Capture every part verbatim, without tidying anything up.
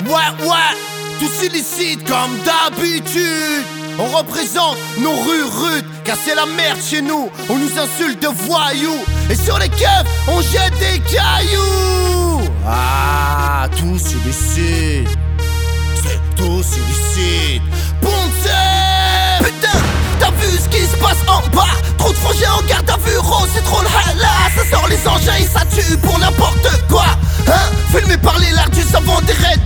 ouais, ouais, tous illicites comme d'habitude. On représente nos rues rudes, car c'est la merde chez nous. On nous insulte de voyous, et sur les keufs, on jette des cailloux. Ah, tous illicites, c'est tous illicites. Ponce, putain, t'as vu ce qui se passe en bas? Trop de frangins en garde à vue, rose, c'est trop le hala. Ça sort les engins et ça tue pour n'importe quoi. Hein, filmé par les lardus, ça vend des red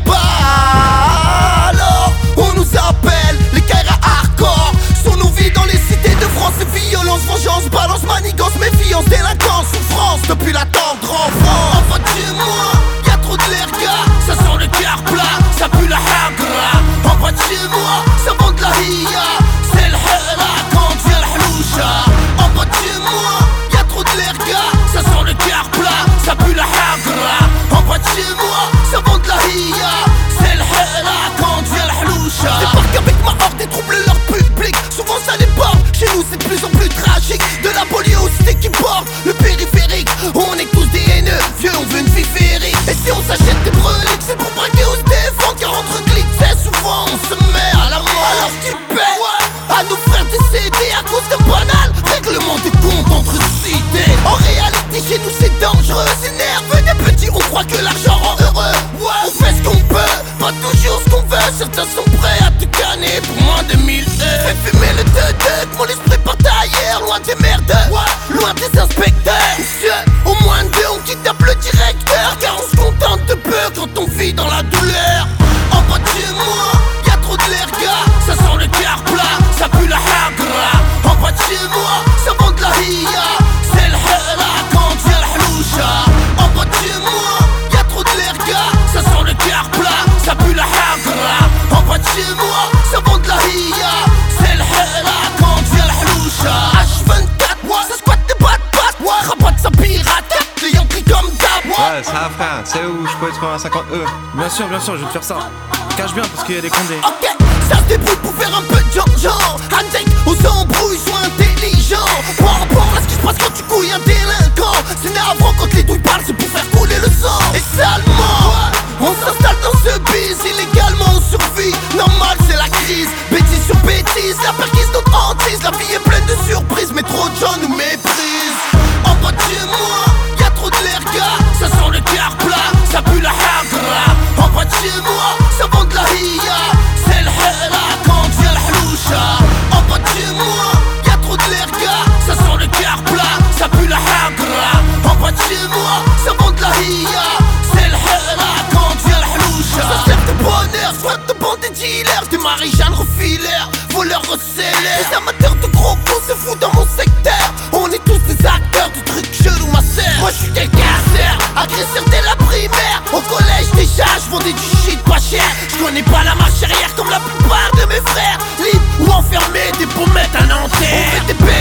bars. Alors, on nous appelle les Kaira hardcore. Sur nos vies dans les cités de France, c'est violence, vengeance, balance, manigance, méfiance, délinquance, souffrance depuis la tendre enfance. En bas de chez moi, y'a trop de l'air gars, ça sent le cœur plat, ça pue la hagra. En bas de chez moi, ça vend de la hiya, c'est le hela quand vient la hloucha. En bas de chez moi, y'a trop de l'air gars, ça sent le cœur plat, ça pue la hagra. En bas de chez moi, ça vend de la hiya, c'est le hela quand vient la hloucha. Débarque avec ma horde et trouble leur public, souvent ça déborde, chez nous c'est de plus en plus tragique. De la police aux cités qui bordent le périphérique, on est tous des haineux, vieux on veut une vie féerique. Et si on s'achète des breliques, c'est pour braquer ou se défendre, car entre clics c'est souvent on se met à la mort. Alors tu paies à nos frères décédés à cause d'un banal règlement des comptes entre cités. En réalité chez nous c'est dangereux, c'est nerveux, des petits on croit que l'argent rend heureux. Ouais, on fait ce qu'on peut, pas toujours ce qu'on veut, certains sont prêts à te canner pour moins de mille heures. Fais fumer le deux-deux, mon esprit part ailleurs, loin des merdes, ouais, loin des inspecteurs. Monsieur, au moins deux on kidnappe le directeur, car on se contente de peu quand on vit dans la douleur. En bas de chez moi, y'a trop de l'air gars, ça sent le cœur plat, ça pue la hagra. En bas de chez moi, ça vend de la hiya, c'est le hela quand vient la hloucha. En bas de chez moi, y'a trop de l'air gars, ça sent le cœur plat, ça pue la hagra. En bas de chez moi, ça vend de la hiya, c'est le hela quand vient la hloucha. H vingt-quatre, ça squatte des bas de patte, rabat sa pirate, les Yankees comme d'hab. Ouais, ça va frère, tu sais où je peux te faire un cinquante E? Bien sûr, bien sûr, je vais te faire ça. Cache bien parce qu'il y a des condés. Ok, ça se débrouille pour faire un peu de genre. Handshake aux embrouilles, sois intelligent. Par rapport à ce qui se passe quand tu couilles un délinquant. C'est navrant quand les douilles parlent, c'est pour faire couler le sang. Et salement, on s'installe dans ce biz, illégalement on survit. Normal c'est la crise, bêtise sur bêtise, la perquise notre hantise. La vie est pleine de surprises, mais trop de gens nous méprisent. En bas de chez moi, y'a trop de l'air gars, ça sent le cœur plat, ça pue la hagra. En bas de chez moi, ça vend de la hiya, c'est le hela quand vient la hloucha. En bas de chez moi, y'a trop de l'air gars, ça sent le cœur plat, ça pue la hagra. En bas de chez moi, ça vend de la hiya, c'est le hela quand vient la hloucha. Ça sert de bonheur, soit de bande des dealers, des marie-jeanne refileurs, voleurs recéleurs. Les amateurs de gros coups se foutent dans mon secteur. On est tous des acteurs du truc chelou ma sœur. Moi je suis des casseurs, agresseurs dès la primaire. Au collège déjà je vendais du shit pas cher. Je connais pas la marche arrière comme la plupart de mes frères. Libre ou enfermé, des pommettes à Nanterre. On fait des